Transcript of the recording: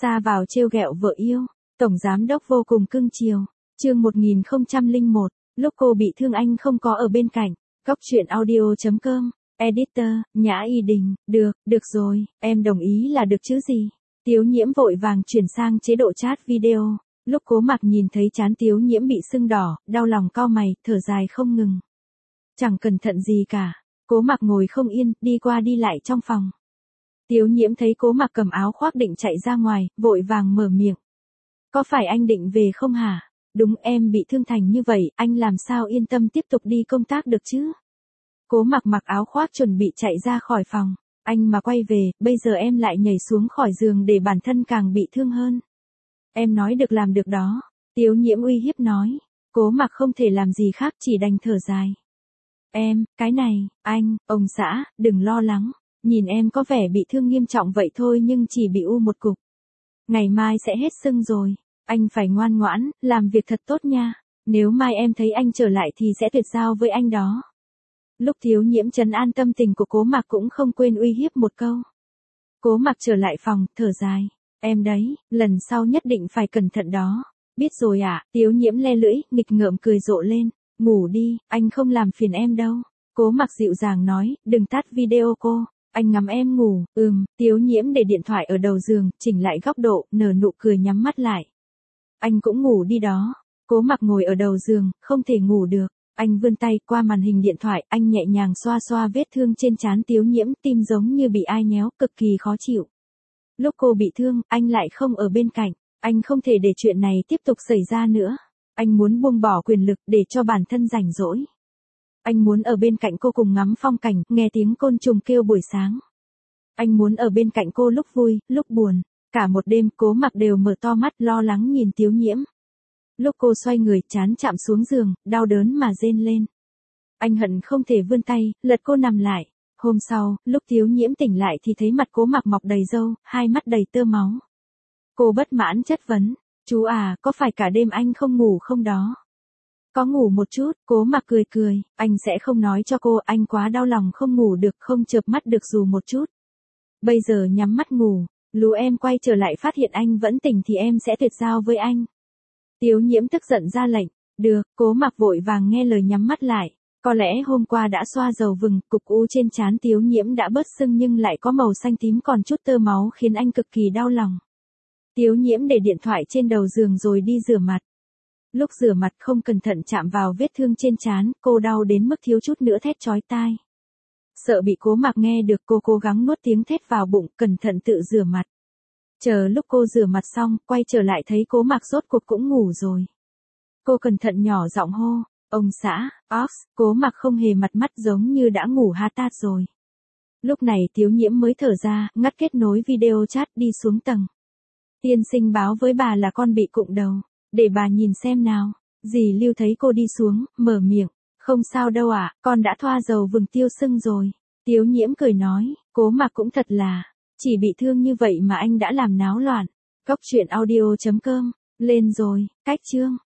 Xa vào trêu ghẹo vợ yêu, tổng giám đốc vô cùng cưng chiều. Chương 1001, lúc cô bị thương anh không có ở bên cạnh. Góc truyện audio.com, editor, Nhã Y Đình, được rồi, em đồng ý là được chứ gì. Tiếu Nhiễm vội vàng chuyển sang chế độ chat video. Lúc Cố Mặc nhìn thấy trán Tiếu Nhiễm bị sưng đỏ, đau lòng cau mày, thở dài không ngừng. Chẳng cẩn thận gì cả. Cố Mặc ngồi không yên, đi qua đi lại trong phòng. Tiếu Nhiễm thấy Cố Mặc cầm áo khoác định chạy ra ngoài, vội vàng mở miệng. Có phải anh định về không hả? Đúng, em bị thương thành như vậy, anh làm sao yên tâm tiếp tục đi công tác được chứ? Cố Mặc mặc áo khoác chuẩn bị chạy ra khỏi phòng. Anh mà quay về, bây giờ em lại nhảy xuống khỏi giường để bản thân càng bị thương hơn. Em nói được làm được đó. Tiếu Nhiễm uy hiếp nói. Cố Mặc không thể làm gì khác, chỉ đành thở dài. Cái này, ông xã, đừng lo lắng. Nhìn em có vẻ bị thương nghiêm trọng vậy thôi nhưng chỉ bị u một cục. Ngày mai sẽ hết sưng rồi. Anh phải ngoan ngoãn, làm việc thật tốt nha. Nếu mai em thấy anh trở lại thì sẽ tuyệt giao với anh đó. Lúc Tiếu Nhiễm trấn an tâm tình của Cố Mặc cũng không quên uy hiếp một câu. Cố Mặc trở lại phòng, thở dài. Em đấy, lần sau nhất định phải cẩn thận đó. Biết rồi ạ. Tiếu Nhiễm le lưỡi, nghịch ngợm cười rộ lên. Ngủ đi, anh không làm phiền em đâu. Cố Mặc dịu dàng nói, đừng tắt video cô. Anh ngắm em ngủ. Tiếu Nhiễm để điện thoại ở đầu giường, chỉnh lại góc độ, nở nụ cười nhắm mắt lại. Anh cũng ngủ đi đó. Cố Mặc ngồi ở đầu giường, không thể ngủ được. Anh vươn tay qua màn hình điện thoại, anh nhẹ nhàng xoa xoa vết thương trên trán Tiếu Nhiễm, tim giống như bị ai nhéo, cực kỳ khó chịu. Lúc cô bị thương, anh lại không ở bên cạnh. Anh không thể để chuyện này tiếp tục xảy ra nữa. Anh muốn buông bỏ quyền lực để cho bản thân rảnh rỗi. Anh muốn ở bên cạnh cô cùng ngắm phong cảnh, nghe tiếng côn trùng kêu buổi sáng. Anh muốn ở bên cạnh cô lúc vui, lúc buồn. Cả một đêm, Cố Mặc đều mở to mắt lo lắng nhìn Tiếu Nhiễm. Lúc cô xoay người, trán chạm xuống giường, đau đớn mà rên lên. Anh hận không thể vươn tay, lật cô nằm lại. Hôm sau, lúc Tiếu Nhiễm tỉnh lại thì thấy mặt Cố Mặc mọc đầy râu, hai mắt đầy tơ máu. Cô bất mãn chất vấn. Chú à, có phải cả đêm anh không ngủ không đó? Có ngủ một chút, Cố Mặc cười cười. Anh sẽ không nói cho cô, anh quá đau lòng không ngủ được, không chợp mắt được dù một chút. Bây giờ nhắm mắt ngủ. Lú em quay trở lại phát hiện anh vẫn tỉnh thì em sẽ tuyệt giao với anh. Tiếu Nhiễm tức giận ra lệnh. Được, Cố Mặc vội vàng nghe lời nhắm mắt lại. Có lẽ hôm qua đã xoa dầu vừng, cục u trên trán Tiếu Nhiễm đã bớt sưng nhưng lại có màu xanh tím còn chút tơ máu khiến anh cực kỳ đau lòng. Tiếu Nhiễm để điện thoại trên đầu giường rồi đi rửa mặt. Lúc rửa mặt không cẩn thận chạm vào vết thương trên trán, cô đau đến mức thiếu chút nữa thét chói tai. Sợ bị Cố Mặc nghe được, cô cố gắng nuốt tiếng thét vào bụng, cẩn thận tự rửa mặt. Chờ lúc cô rửa mặt xong, quay trở lại thấy Cố Mặc rốt cuộc cũng ngủ rồi. Cô cẩn thận nhỏ giọng hô, ông xã, Cố Mặc không hề mặt mắt giống như đã ngủ ha tát rồi. Lúc này Tiếu Nhiễm mới thở ra, ngắt kết nối video chat đi xuống tầng. Tiên sinh báo với bà là con bị cụng đầu, để bà nhìn xem nào. Dì Lưu thấy cô đi xuống, mở miệng, không sao đâu ạ, con đã thoa dầu vừng tiêu sưng rồi. Tiếu Nhiễm cười nói, Cố Mặc cũng thật là, chỉ bị thương như vậy mà anh đã làm náo loạn. Góc truyện audio.com, lên rồi, cách chương.